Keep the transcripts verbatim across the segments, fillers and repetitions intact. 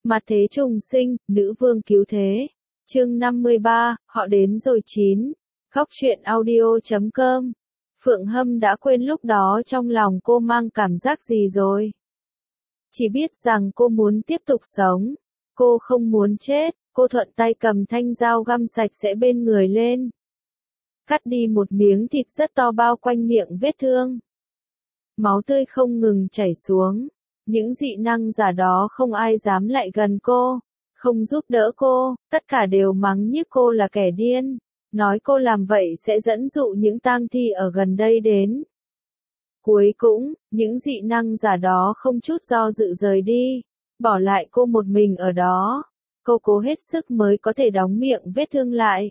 Mặt thế trùng sinh, nữ vương cứu thế. Chương năm mươi ba, họ đến rồi chín. Góc truyện audio chấm com. Phượng Hâm đã quên lúc đó trong lòng cô mang cảm giác gì rồi. Chỉ biết rằng cô muốn tiếp tục sống. Cô không muốn chết, cô thuận tay cầm thanh dao găm sạch sẽ bên người lên. Cắt đi một miếng thịt rất to bao quanh miệng vết thương. Máu tươi không ngừng chảy xuống. Những dị năng giả đó không ai dám lại gần cô, không giúp đỡ cô, tất cả đều mắng nhiếc cô là kẻ điên, nói cô làm vậy sẽ dẫn dụ những tang thi ở gần đây đến. Cuối cùng, những dị năng giả đó không chút do dự rời đi, bỏ lại cô một mình ở đó. Cô cố hết sức mới có thể đóng miệng vết thương lại.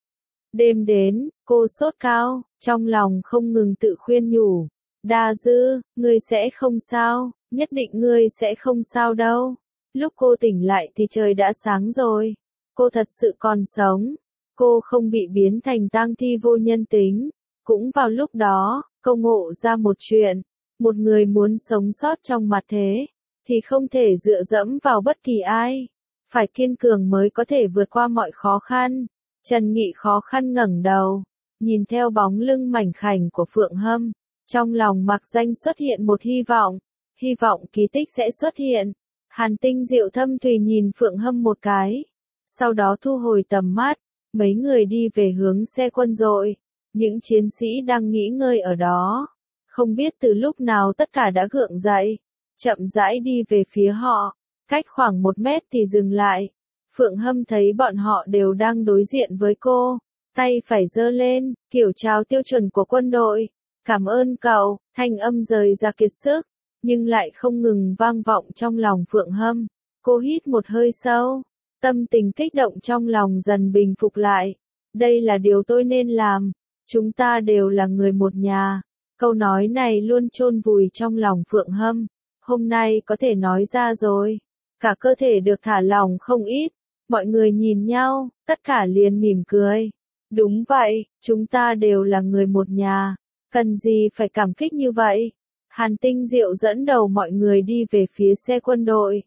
Đêm đến, cô sốt cao, trong lòng không ngừng tự khuyên nhủ. Đa Dư, ngươi sẽ không sao, nhất định ngươi sẽ không sao đâu. Lúc cô tỉnh lại thì trời đã sáng rồi. Cô thật sự còn sống. Cô không bị biến thành tang thi vô nhân tính. Cũng vào lúc đó, cô ngộ ra một chuyện. Một người muốn sống sót trong mặt thế, thì không thể dựa dẫm vào bất kỳ ai. Phải kiên cường mới có thể vượt qua mọi khó khăn. Trần Nghị khó khăn ngẩng đầu, nhìn theo bóng lưng mảnh khảnh của Phượng Hâm. Trong lòng Mạc Danh xuất hiện một hy vọng, hy vọng kỳ tích sẽ xuất hiện. Hàn Tinh Diệu thâm thùy nhìn Phượng Hâm một cái, sau đó thu hồi tầm mắt, mấy người đi về hướng xe quân đội. Những chiến sĩ đang nghỉ ngơi ở đó, không biết từ lúc nào tất cả đã gượng dậy, chậm rãi đi về phía họ, cách khoảng một mét thì dừng lại. Phượng Hâm thấy bọn họ đều đang đối diện với cô, tay phải giơ lên, kiểu chào tiêu chuẩn của quân đội. Cảm ơn cậu, thanh âm rời ra kiệt sức, nhưng lại không ngừng vang vọng trong lòng Phượng Hâm. Cô hít một hơi sâu, tâm tình kích động trong lòng dần bình phục lại. Đây là điều tôi nên làm, chúng ta đều là người một nhà. Câu nói này luôn chôn vùi trong lòng Phượng Hâm, hôm nay có thể nói ra rồi. Cả cơ thể được thả lỏng không ít, mọi người nhìn nhau, tất cả liền mỉm cười. Đúng vậy, chúng ta đều là người một nhà. Cần gì phải cảm kích như vậy? Hàn Tinh Diệu dẫn đầu mọi người đi về phía xe quân đội.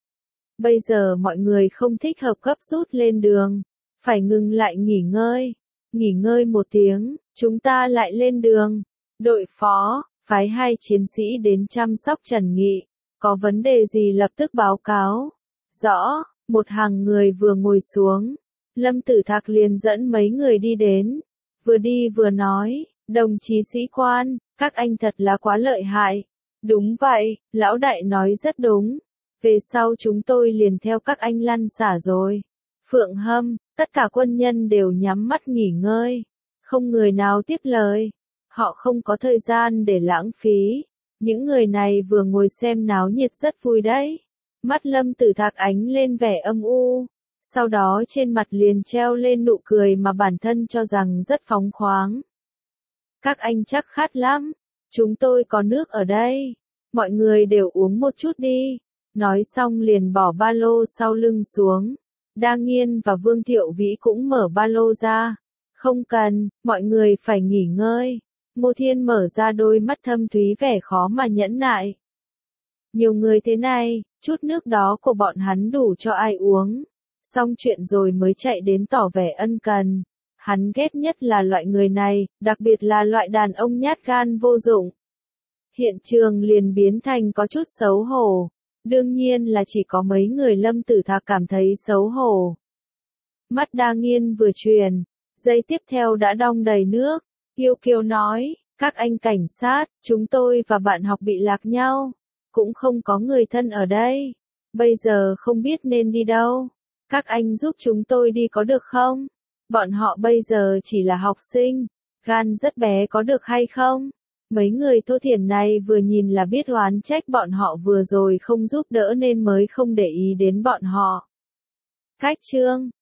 Bây giờ mọi người không thích hợp gấp rút lên đường, phải ngừng lại nghỉ ngơi. Nghỉ ngơi một tiếng, chúng ta lại lên đường. Đội phó, phái hai chiến sĩ đến chăm sóc Trần Nghị. Có vấn đề gì lập tức báo cáo. Rõ, một hàng người vừa ngồi xuống. Lâm Tử Thạc liền dẫn mấy người đi đến. Vừa đi vừa nói. Đồng chí sĩ quan, các anh thật là quá lợi hại. Đúng vậy, lão đại nói rất đúng. Về sau chúng tôi liền theo các anh lăn xả rồi. Phượng Hâm, tất cả quân nhân đều nhắm mắt nghỉ ngơi. Không người nào tiếp lời. Họ không có thời gian để lãng phí. Những người này vừa ngồi xem náo nhiệt rất vui đấy. Mắt Lâm Tử Thạc ánh lên vẻ âm u. Sau đó trên mặt liền treo lên nụ cười mà bản thân cho rằng rất phóng khoáng. Các anh chắc khát lắm, chúng tôi có nước ở đây, mọi người đều uống một chút đi. Nói xong liền bỏ ba lô sau lưng xuống. Đa Nghiên và Vương Thiệu Vĩ cũng mở ba lô ra. Không cần, mọi người phải nghỉ ngơi. Ngô Thiên mở ra đôi mắt thâm thúy vẻ khó mà nhẫn nại. Nhiều người thế này, chút nước đó của bọn hắn đủ cho ai uống. Xong chuyện rồi mới chạy đến tỏ vẻ ân cần. Hắn ghét nhất là loại người này, đặc biệt là loại đàn ông nhát gan vô dụng. Hiện trường liền biến thành có chút xấu hổ. Đương nhiên là chỉ có mấy người Lâm Tử Thạc cảm thấy xấu hổ. Mắt Đa Nghiên vừa truyền, giây tiếp theo đã đong đầy nước. Yêu Kiều nói, các anh cảnh sát, chúng tôi và bạn học bị lạc nhau. Cũng không có người thân ở đây. Bây giờ không biết nên đi đâu. Các anh giúp chúng tôi đi có được không? Bọn họ bây giờ chỉ là học sinh, gan rất bé có được hay không? Mấy người thô thiển này vừa nhìn là biết oán trách bọn họ vừa rồi không giúp đỡ nên mới không để ý đến bọn họ. Cách chương